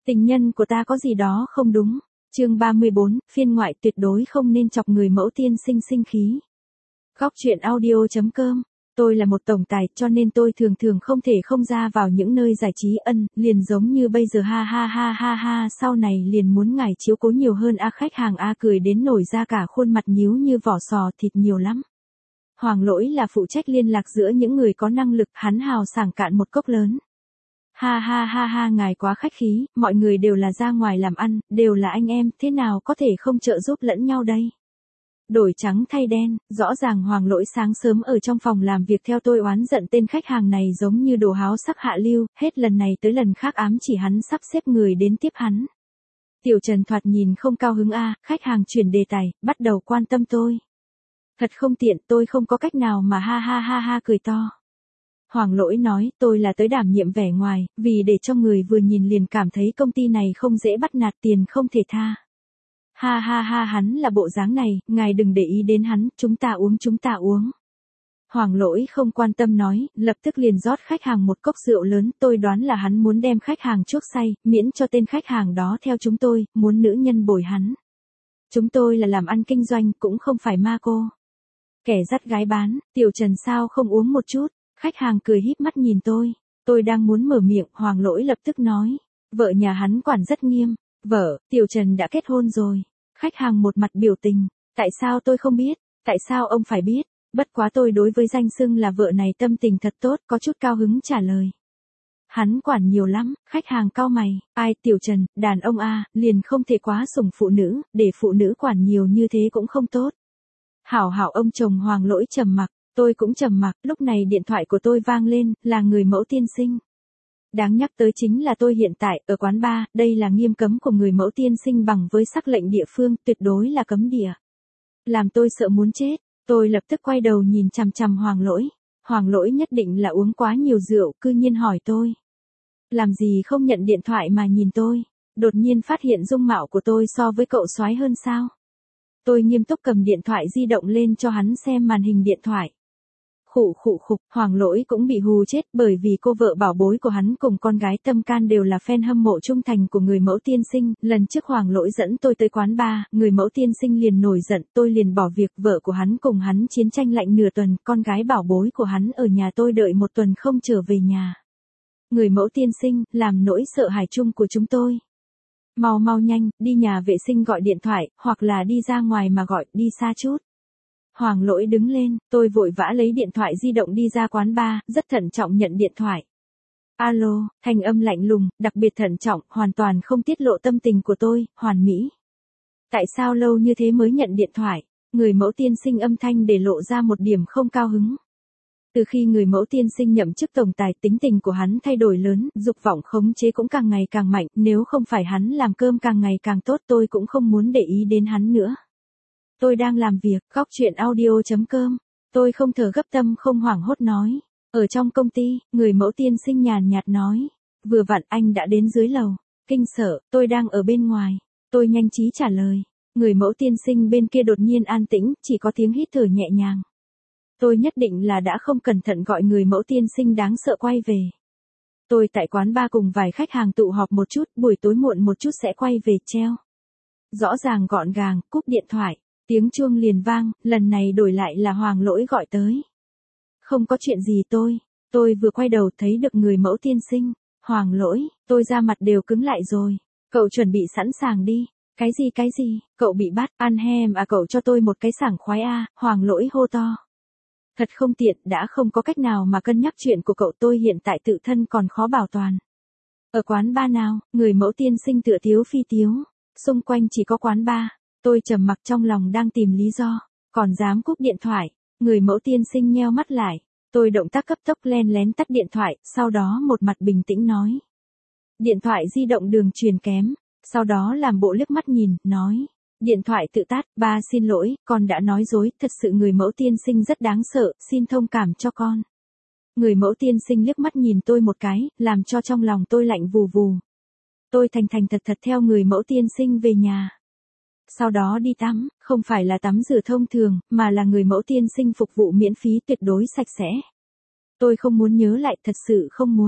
Tình nhân của ta có gì đó không đúng. Chương 34, phiên ngoại tuyệt đối không nên chọc người mẫu tiên sinh sinh khí. Góc truyện audio.com. Tôi là một tổng tài cho nên tôi thường không thể không ra vào những nơi giải trí liền giống như bây giờ ha, sau này liền muốn ngài chiếu cố nhiều hơn khách hàng cười đến nổi ra cả khuôn mặt nhíu như vỏ sò thịt nhiều lắm. Hoàng Lỗi là phụ trách liên lạc giữa những người có năng lực, hắn hào sảng cạn một cốc lớn. Ha, ngài quá khách khí, mọi người đều là ra ngoài làm ăn, đều là anh em, thế nào có thể không trợ giúp lẫn nhau đây? Đổi trắng thay đen, rõ ràng Hoàng Lỗi sáng sớm ở trong phòng làm việc theo tôi oán giận tên khách hàng này giống như đồ háo sắc hạ lưu, hết lần này tới lần khác ám chỉ hắn sắp xếp người đến tiếp hắn. Tiểu Trần thoạt nhìn không cao hứng khách hàng chuyển đề tài, bắt đầu quan tâm tôi. Thật không tiện, tôi không có cách nào mà ha cười to. Hoàng Lỗi nói, tôi là tới đảm nhiệm vẻ ngoài, vì để cho người vừa nhìn liền cảm thấy công ty này không dễ bắt nạt, tiền không thể tha. Ha, hắn là bộ dáng này, ngài đừng để ý đến hắn, chúng ta uống. Hoàng Lỗi không quan tâm nói, lập tức liền rót khách hàng một cốc rượu lớn, tôi đoán là hắn muốn đem khách hàng chuốc say, miễn cho tên khách hàng đó theo chúng tôi, muốn nữ nhân bồi hắn. Chúng tôi là làm ăn kinh doanh, cũng không phải ma cô. Kẻ dắt gái bán, Tiểu Trần sao không uống một chút? Khách hàng cười híp mắt nhìn tôi đang muốn mở miệng, Hoàng Lỗi lập tức nói, vợ nhà hắn quản rất nghiêm, vợ, Tiểu Trần đã kết hôn rồi. Khách hàng một mặt biểu tình, tại sao tôi không biết, tại sao ông phải biết, bất quá tôi đối với danh xưng là vợ này tâm tình thật tốt, có chút cao hứng trả lời. Hắn quản nhiều lắm, khách hàng cau mày, ai Tiểu Trần, đàn ông liền không thể quá sủng phụ nữ, để phụ nữ quản nhiều như thế cũng không tốt. Hảo ông chồng Hoàng Lỗi trầm mặc. Tôi cũng trầm mặc, lúc này điện thoại của tôi vang lên, là người mẫu tiên sinh. Đáng nhắc tới chính là tôi hiện tại, ở quán bar, đây là nghiêm cấm của người mẫu tiên sinh bằng với sắc lệnh địa phương, tuyệt đối là cấm địa. Làm tôi sợ muốn chết, tôi lập tức quay đầu nhìn chằm chằm Hoàng Lỗi. Hoàng Lỗi nhất định là uống quá nhiều rượu, cư nhiên hỏi tôi. Làm gì không nhận điện thoại mà nhìn tôi, đột nhiên phát hiện dung mạo của tôi so với cậu soái hơn sao? Tôi nghiêm túc cầm điện thoại di động lên cho hắn xem màn hình điện thoại. Khục, Hoàng Lỗi cũng bị hù chết bởi vì cô vợ bảo bối của hắn cùng con gái tâm can đều là fan hâm mộ trung thành của người mẫu tiên sinh. Lần trước Hoàng Lỗi dẫn tôi tới quán bar, người mẫu tiên sinh liền nổi giận, tôi liền bỏ việc, vợ của hắn cùng hắn chiến tranh lạnh nửa tuần, con gái bảo bối của hắn ở nhà tôi đợi một tuần không trở về nhà. Người mẫu tiên sinh, làm nỗi sợ hãi chung của chúng tôi. Mau nhanh, đi nhà vệ sinh gọi điện thoại, hoặc là đi ra ngoài mà gọi, đi xa chút. Hoàng Lỗi đứng lên, tôi vội vã lấy điện thoại di động đi ra quán bar, rất thận trọng nhận điện thoại. Alo, thanh âm lạnh lùng, đặc biệt thận trọng, hoàn toàn không tiết lộ tâm tình của tôi, hoàn mỹ. Tại sao lâu như thế mới nhận điện thoại? Người mẫu tiên sinh âm thanh để lộ ra một điểm không cao hứng. Từ khi người mẫu tiên sinh nhậm chức tổng tài, tính tình của hắn thay đổi lớn, dục vọng khống chế cũng càng ngày càng mạnh, nếu không phải hắn làm cơm càng ngày càng tốt tôi cũng không muốn để ý đến hắn nữa. Tôi đang làm việc, góc truyện audio.com. Tôi không thở gấp tâm không hoảng hốt nói. Ở trong công ty, người mẫu tiên sinh nhàn nhạt nói. Vừa vặn anh đã đến dưới lầu. Kinh sợ, tôi đang ở bên ngoài. Tôi nhanh trí trả lời. Người mẫu tiên sinh bên kia đột nhiên an tĩnh, chỉ có tiếng hít thở nhẹ nhàng. Tôi nhất định là đã không cẩn thận gọi người mẫu tiên sinh đáng sợ quay về. Tôi tại quán bar cùng vài khách hàng tụ họp một chút, buổi tối muộn một chút sẽ quay về treo. Rõ ràng gọn gàng, cúp điện thoại. Tiếng chuông liền vang, lần này đổi lại là Hoàng Lỗi gọi tới. Không có chuyện gì tôi vừa quay đầu thấy được người mẫu tiên sinh. Hoàng Lỗi, tôi ra mặt đều cứng lại rồi. Cậu chuẩn bị sẵn sàng đi. Cái gì, cậu bị bắt, ăn hem cậu cho tôi một cái sảng khoái Hoàng Lỗi hô to. Thật không tiện, đã không có cách nào mà cân nhắc chuyện của cậu, tôi hiện tại tự thân còn khó bảo toàn. Ở quán bar nào, người mẫu tiên sinh tựa tiếu phi tiếu, xung quanh chỉ có quán bar. Tôi trầm mặc trong lòng đang tìm lý do, còn dám cúp điện thoại, người mẫu tiên sinh nheo mắt lại, tôi động tác cấp tốc len lén tắt điện thoại, sau đó một mặt bình tĩnh nói. Điện thoại di động đường truyền kém, sau đó làm bộ liếc mắt nhìn, nói. Điện thoại tự tắt, ba xin lỗi, con đã nói dối, thật sự người mẫu tiên sinh rất đáng sợ, xin thông cảm cho con. Người mẫu tiên sinh liếc mắt nhìn tôi một cái, làm cho trong lòng tôi lạnh vù vù. Tôi thành thật theo người mẫu tiên sinh về nhà. Sau đó đi tắm, không phải là tắm rửa thông thường, mà là người mẫu tiên sinh phục vụ miễn phí tuyệt đối sạch sẽ. Tôi không muốn nhớ lại, thật sự không muốn.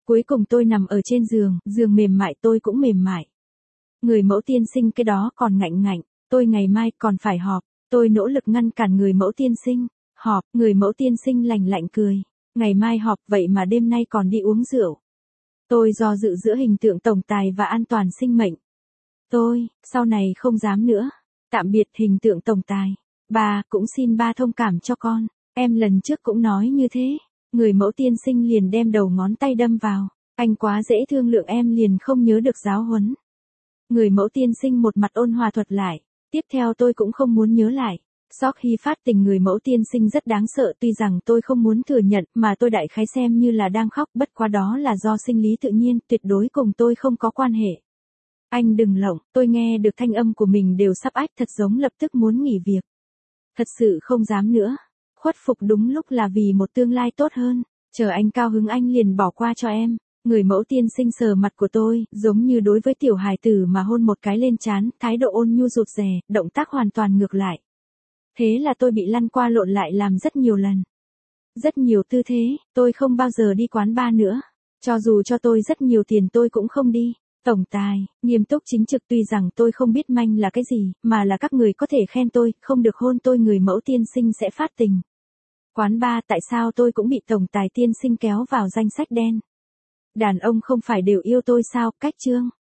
Cuối cùng tôi nằm ở trên giường, giường mềm mại tôi cũng mềm mại. Người mẫu tiên sinh cái đó còn ngạnh ngạnh, tôi ngày mai còn phải họp, tôi nỗ lực ngăn cản người mẫu tiên sinh. Họp, người mẫu tiên sinh lành lạnh cười. Ngày mai họp vậy mà đêm nay còn đi uống rượu. Tôi do dự giữa hình tượng tổng tài và an toàn sinh mệnh. Tôi, sau này không dám nữa. Tạm biệt hình tượng tổng tài. Ba, cũng xin ba thông cảm cho con. Em lần trước cũng nói như thế. Người mẫu tiên sinh liền đem đầu ngón tay đâm vào. Anh quá dễ thương lượng em liền không nhớ được giáo huấn. Người mẫu tiên sinh một mặt ôn hòa thuật lại. Tiếp theo tôi cũng không muốn nhớ lại. Sau khi phát tình người mẫu tiên sinh rất đáng sợ tuy rằng tôi không muốn thừa nhận mà tôi đại khái xem như là đang khóc bất quá đó là do sinh lý tự nhiên tuyệt đối cùng tôi không có quan hệ. Anh đừng lộng, tôi nghe được thanh âm của mình đều sắp ách thật giống lập tức muốn nghỉ việc. Thật sự không dám nữa. Khuất phục đúng lúc là vì một tương lai tốt hơn. Chờ anh cao hứng anh liền bỏ qua cho em. Người mẫu tiên sinh sờ mặt của tôi, giống như đối với tiểu hài tử mà hôn một cái lên trán, thái độ ôn nhu rụt rè, động tác hoàn toàn ngược lại. Thế là tôi bị lăn qua lộn lại làm rất nhiều lần. Rất nhiều tư thế, tôi không bao giờ đi quán bar nữa. Cho dù cho tôi rất nhiều tiền tôi cũng không đi. Tổng tài, nghiêm túc chính trực tuy rằng tôi không biết manh là cái gì, mà là các người có thể khen tôi, không được hôn tôi người mẫu tiên sinh sẽ phát tình. Quán bar tại sao tôi cũng bị tổng tài tiên sinh kéo vào danh sách đen. Đàn ông không phải đều yêu tôi sao, cách chương.